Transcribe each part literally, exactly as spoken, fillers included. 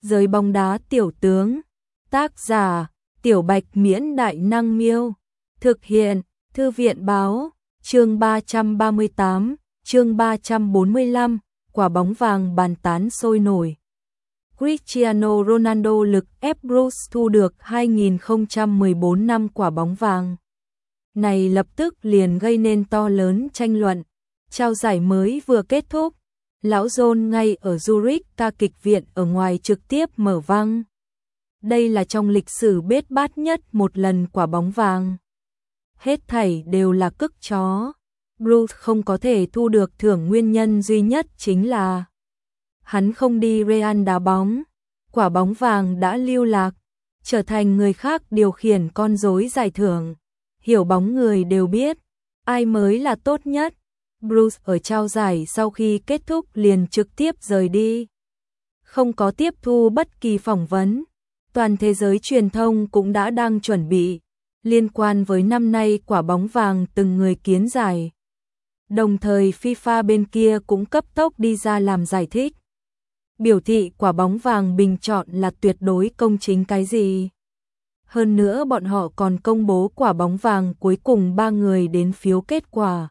Giới bóng đá tiểu tướng. Tác giả: Tiểu Bạch Miễn Đại Năng Miêu. Thực hiện: Thư viện Báo. Chương ba trăm ba mươi tám, chương ba trăm bốn mươi lăm, quả bóng vàng bàn tán sôi nổi. Cristiano Ronaldo lực ép Bruce thu được hai nghìn không trăm mười bốn năm quả bóng vàng. Này lập tức liền gây nên to lớn tranh luận. Trao giải mới vừa kết thúc, lão John ngay ở Zurich ca kịch viện ở ngoài trực tiếp mở vang. Đây là trong lịch sử bết bát nhất một lần quả bóng vàng. Hết thảy đều là cức chó. Bruce không có thể thu được thưởng nguyên nhân duy nhất chính là hắn không đi Real đá bóng. Quả bóng vàng đã lưu lạc, trở thành người khác điều khiển con rối giải thưởng. Hiểu bóng người đều biết, ai mới là tốt nhất. Bruce ở trao giải sau khi kết thúc liền trực tiếp rời đi. Không có tiếp thu bất kỳ phỏng vấn. Toàn thế giới truyền thông cũng đã đang chuẩn bị liên quan với năm nay quả bóng vàng từng người kiến giải. Đồng thời FIFA bên kia cũng cấp tốc đi ra làm giải thích. Biểu thị quả bóng vàng bình chọn là tuyệt đối công chính cái gì. Hơn nữa bọn họ còn công bố quả bóng vàng cuối cùng ba người đến phiếu kết quả.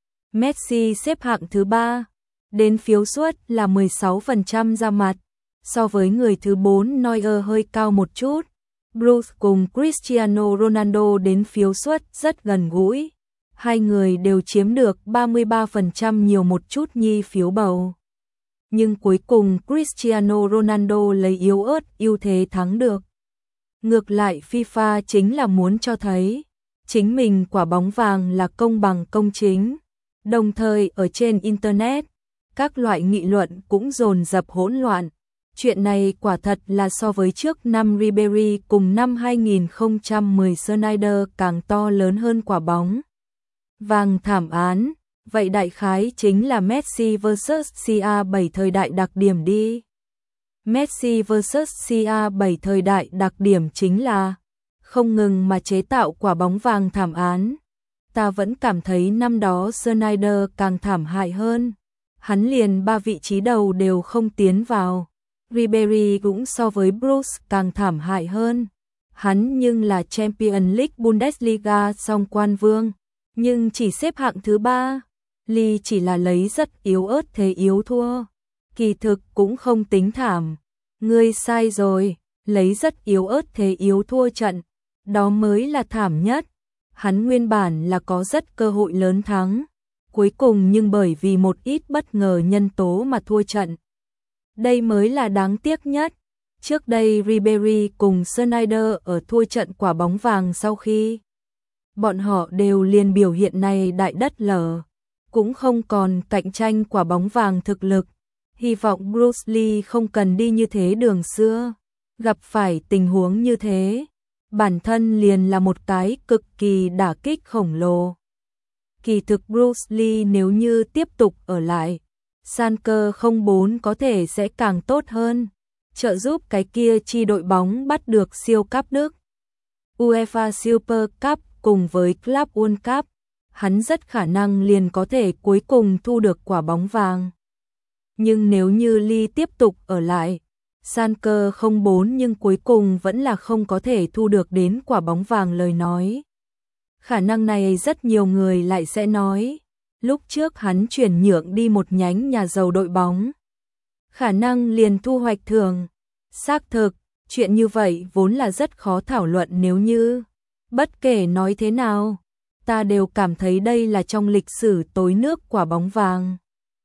Messi xếp hạng thứ ba, đến phiếu suất là mười sáu phần trăm ra mặt, so với người thứ bốn Neuer hơi cao một chút. Bruce cùng Cristiano Ronaldo đến phiếu suất rất gần gũi. Hai người đều chiếm được ba mươi ba phần trăm nhiều một chút nhi phiếu bầu. Nhưng cuối cùng Cristiano Ronaldo lấy yếu ớt ưu thế thắng được. Ngược lại FIFA chính là muốn cho thấy chính mình quả bóng vàng là công bằng công chính. Đồng thời ở trên Internet, các loại nghị luận cũng dồn dập hỗn loạn. Chuyện này quả thật là so với trước năm Ribery cùng năm hai nghìn không trăm mười Snyder càng to lớn hơn quả bóng vàng thảm án. Vậy đại khái chính là Messi versus xê a bảy thời đại đặc điểm đi. Messi versus xê a bảy thời đại đặc điểm chính là không ngừng mà chế tạo quả bóng vàng thảm án. Ta vẫn cảm thấy năm đó Snyder càng thảm hại hơn. Hắn liền ba vị trí đầu đều không tiến vào. Ribery cũng so với Bruce càng thảm hại hơn. Hắn nhưng là Champions League Bundesliga song quan vương, nhưng chỉ xếp hạng thứ ba. Lee chỉ là lấy rất yếu ớt thế yếu thua. Kỳ thực cũng không tính thảm. Ngươi sai rồi, lấy rất yếu ớt thế yếu thua trận. Đó mới là thảm nhất. Hắn nguyên bản là có rất cơ hội lớn thắng. Cuối cùng nhưng bởi vì một ít bất ngờ nhân tố mà thua trận. Đây mới là đáng tiếc nhất. Trước đây Ribery cùng Snyder ở thua trận quả bóng vàng sau khi bọn họ đều liền biểu hiện này đại đất lở, cũng không còn cạnh tranh quả bóng vàng thực lực. Hy vọng Bruce Lee không cần đi như thế đường xưa. Gặp phải tình huống như thế, bản thân liền là một cái cực kỳ đả kích khổng lồ. Kỳ thực Bruce Lee nếu như tiếp tục ở lại, Schalke không bốn có thể sẽ càng tốt hơn, trợ giúp cái kia chi đội bóng bắt được siêu cúp Đức, UEFA Super Cup cùng với Club World Cup. Hắn rất khả năng liền có thể cuối cùng thu được quả bóng vàng. Nhưng nếu như Lee tiếp tục ở lại, Schalke không bốn nhưng cuối cùng vẫn là không có thể thu được đến quả bóng vàng lời nói. Khả năng này rất nhiều người lại sẽ nói, lúc trước hắn chuyển nhượng đi một nhánh nhà giàu đội bóng, khả năng liền thu hoạch thường. Xác thực, chuyện như vậy vốn là rất khó thảo luận nếu như, bất kể nói thế nào, ta đều cảm thấy đây là trong lịch sử tối nước quả bóng vàng.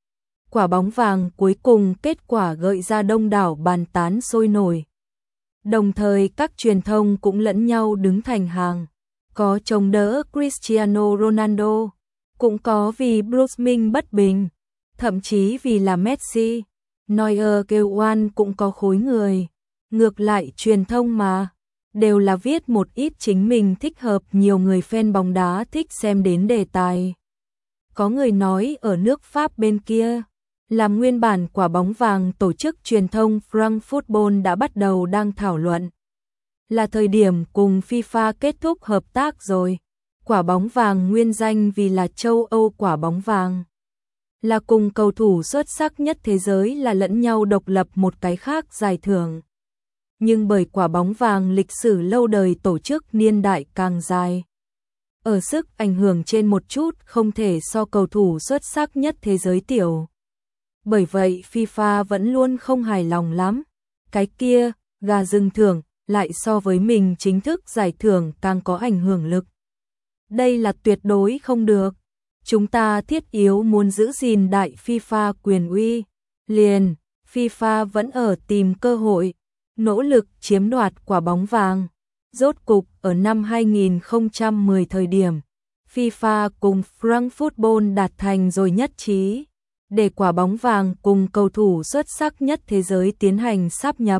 Quả bóng vàng cuối cùng kết quả gợi ra đông đảo bàn tán sôi nổi. Đồng thời các truyền thông cũng lẫn nhau đứng thành hàng, có chống đỡ Cristiano Ronaldo, cũng có vì Bruce Minh bất bình, thậm chí vì là Messi. Neuer kêu oan cũng có khối người. Ngược lại truyền thông mà, đều là viết một ít chính mình thích hợp nhiều người fan bóng đá thích xem đến đề tài. Có người nói ở nước Pháp bên kia, làm nguyên bản quả bóng vàng tổ chức truyền thông France Football đã bắt đầu đang thảo luận. Là thời điểm cùng FIFA kết thúc hợp tác rồi. Quả bóng vàng nguyên danh vì là châu Âu quả bóng vàng. Là cùng cầu thủ xuất sắc nhất thế giới là lẫn nhau độc lập một cái khác giải thưởng. nhưng bởi quả bóng vàng lịch sử lâu đời tổ chức niên đại càng dài. Ở sức ảnh hưởng trên một chút không thể so cầu thủ xuất sắc nhất thế giới tiểu. Bởi vậy FIFA vẫn luôn không hài lòng lắm. Cái kia, gà rừng thưởng, lại so với mình chính thức giải thưởng càng có ảnh hưởng lực. Đây là tuyệt đối không được. Chúng ta thiết yếu muốn giữ gìn đại FIFA quyền uy. Liền, FIFA vẫn ở tìm cơ hội, nỗ lực chiếm đoạt quả bóng vàng. Rốt cục ở năm hai nghìn không trăm mười thời điểm, FIFA cùng Frankfurt đạt thành rồi nhất trí, để quả bóng vàng cùng cầu thủ xuất sắc nhất thế giới tiến hành sáp nhập.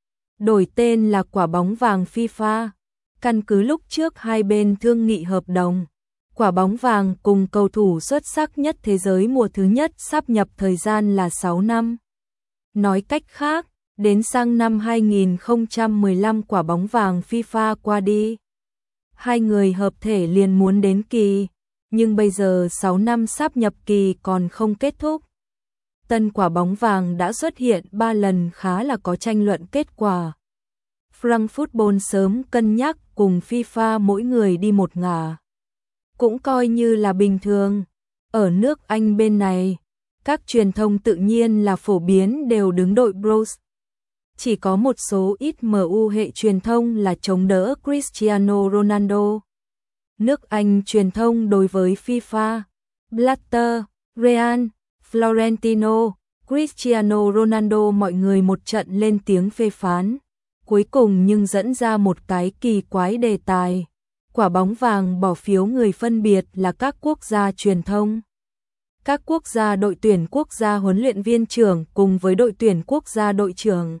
Đổi tên là quả bóng vàng FIFA. Căn cứ lúc trước hai bên thương nghị hợp đồng, quả bóng vàng cùng cầu thủ xuất sắc nhất thế giới mùa thứ nhất sáp nhập thời gian là sáu năm. Nói cách khác, đến sang năm hai nghìn không trăm mười lăm quả bóng vàng FIFA qua đi, hai người hợp thể liền muốn đến kỳ, nhưng bây giờ sáu năm sáp nhập kỳ còn không kết thúc. Tân quả bóng vàng đã xuất hiện ba lần khá là có tranh luận kết quả. Frankfurt sớm cân nhắc cùng FIFA mỗi người đi một ngả. Cũng coi như là bình thường. Ở nước Anh bên này, các truyền thông tự nhiên là phổ biến đều đứng đội Blues. Chỉ có một số ít em u hệ truyền thông là chống đỡ Cristiano Ronaldo. Nước Anh truyền thông đối với FIFA, Blatter, Real, Florentino, Cristiano Ronaldo mọi người một trận lên tiếng phê phán. Cuối cùng nhưng dẫn ra một cái kỳ quái đề tài. Quả bóng vàng bỏ phiếu người phân biệt là các quốc gia truyền thông. Các quốc gia đội tuyển quốc gia huấn luyện viên trưởng cùng với đội tuyển quốc gia đội trưởng.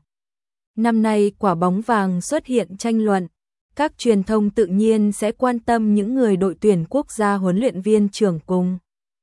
Năm nay quả bóng vàng xuất hiện tranh luận. Các truyền thông tự nhiên sẽ quan tâm những người đội tuyển quốc gia huấn luyện viên trưởng cùng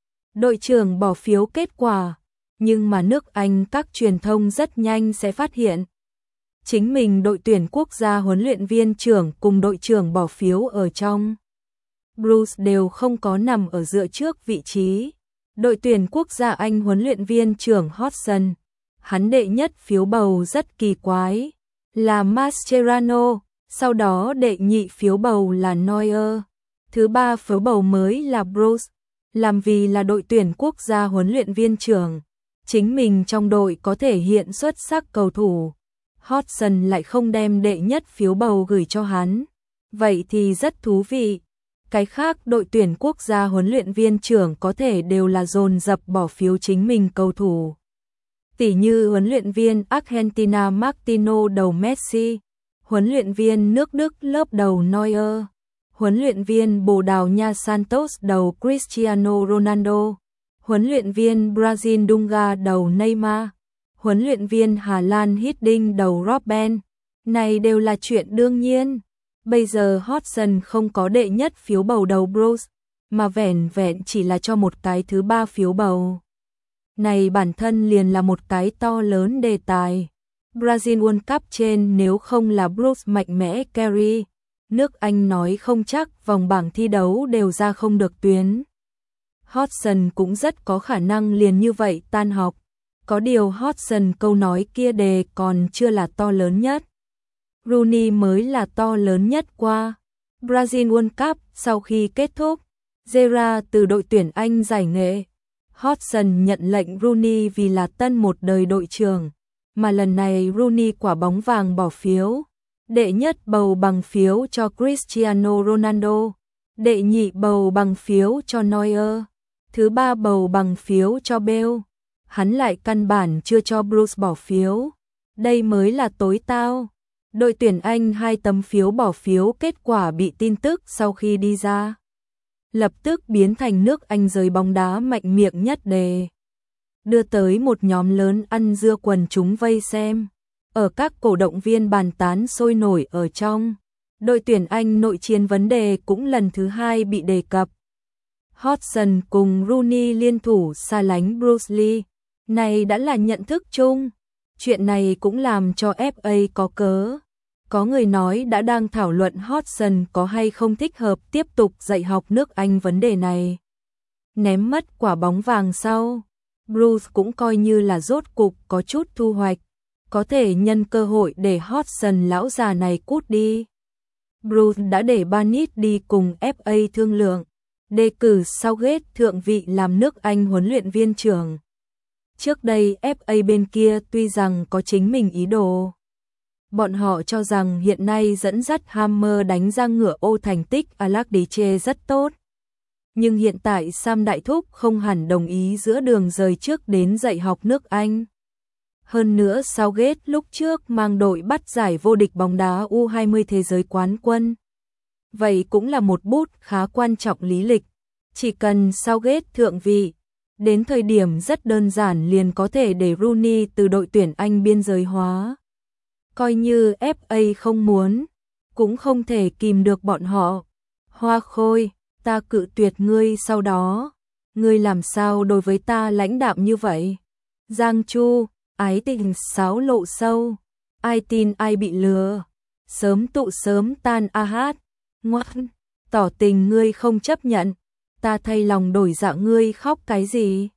đội trưởng bỏ phiếu kết quả. Nhưng mà nước Anh các truyền thông rất nhanh sẽ phát hiện. Chính mình đội tuyển quốc gia huấn luyện viên trưởng cùng đội trưởng bỏ phiếu ở trong Blues đều không có nằm ở dựa trước vị trí. Đội tuyển quốc gia Anh huấn luyện viên trưởng Hodgson, hắn đệ nhất phiếu bầu rất kỳ quái, là Mascherano, sau đó đệ nhị phiếu bầu là Neuer, thứ ba phiếu bầu mới là Bruce, làm vì là đội tuyển quốc gia huấn luyện viên trưởng, chính mình trong đội có thể hiện xuất sắc cầu thủ. Hodgson lại không đem đệ nhất phiếu bầu gửi cho hắn. Vậy thì rất thú vị. Cái khác đội tuyển quốc gia huấn luyện viên trưởng có thể đều là dồn dập bỏ phiếu chính mình cầu thủ. Tỉ như huấn luyện viên Argentina Martino đầu Messi, huấn luyện viên nước Đức lớp đầu Neuer, huấn luyện viên Bồ Đào Nha Santos đầu Cristiano Ronaldo, huấn luyện viên Brazil Dunga đầu Neymar, huấn luyện viên Hà Lan Hiddink đầu Robben. Này đều là chuyện đương nhiên. Bây giờ Hodgson không có đệ nhất phiếu bầu đầu Bruce, mà vẻn vẹn chỉ là cho một cái thứ ba phiếu bầu. Này bản thân liền là một cái to lớn đề tài. Brazil World Cup trên nếu không là Bruce mạnh mẽ carry, nước Anh nói không chắc vòng bảng thi đấu đều ra không được tuyến. Hodgson cũng rất có khả năng liền như vậy tan học. Có điều Hodgson câu nói kia đề còn chưa là to lớn nhất. Rooney mới là to lớn nhất qua. Brazil World Cup sau khi kết thúc, Gerrard từ đội tuyển Anh giải nghệ. Hodgson nhận lệnh Rooney vì là tân một đời đội trưởng, mà lần này Rooney quả bóng vàng bỏ phiếu. Đệ nhất bầu bằng phiếu cho Cristiano Ronaldo, đệ nhị bầu bằng phiếu cho Neuer, thứ ba bầu bằng phiếu cho Bale. Hắn lại căn bản chưa cho Bruce bỏ phiếu. Đây mới là tối tao. Đội tuyển Anh hai tấm phiếu bỏ phiếu kết quả bị tin tức sau khi đi ra. Lập tức biến thành nước Anh giới bóng đá mạnh miệng nhất đề. Đưa tới một nhóm lớn ăn dưa quần chúng vây xem. Ở các cổ động viên bàn tán sôi nổi ở trong. Đội tuyển Anh nội chiến vấn đề cũng lần thứ hai bị đề cập. Hodgson cùng Rooney liên thủ xa lánh Bruce Lee. Này đã là nhận thức chung. Chuyện này cũng làm cho ép a có cớ. Có người nói đã đang thảo luận Hodgson có hay không thích hợp tiếp tục dạy học nước Anh vấn đề này. Ném mất quả bóng vàng sau, Bruce cũng coi như là rốt cục có chút thu hoạch. có thể nhân cơ hội để Hodgson lão già này cút đi. Bruce đã để Barnett đi cùng ép a thương lượng, đề cử Southgate thượng vị làm nước Anh huấn luyện viên trưởng. Trước đây ép a bên kia tuy rằng có chính mình ý đồ. Bọn họ cho rằng hiện nay dẫn dắt Hammer đánh ra ngựa ô thành tích Allardyce rất tốt. Nhưng hiện tại Sam Đại Thúc không hẳn đồng ý giữa đường rời trước đến dạy học nước Anh. Hơn nữa Southgate lúc trước mang đội bắt giải vô địch bóng đá U hai mươi thế giới quán quân. Vậy cũng là một bút khá quan trọng lý lịch. Chỉ cần Southgate thượng vị, đến thời điểm rất đơn giản liền có thể để Rooney từ đội tuyển Anh biên giới hóa. Coi như ép a không muốn, cũng không thể kìm được bọn họ. Hoa Khôi, ta cự tuyệt ngươi sau đó. Ngươi làm sao đối với ta lãnh đạm như vậy? Giang Chu, ái tình sáo lộ sâu. Ai tin ai bị lừa. Sớm tụ sớm tan a hát. Ngoan, tỏ tình ngươi không chấp nhận. Ta thay lòng đổi dạ ngươi khóc cái gì?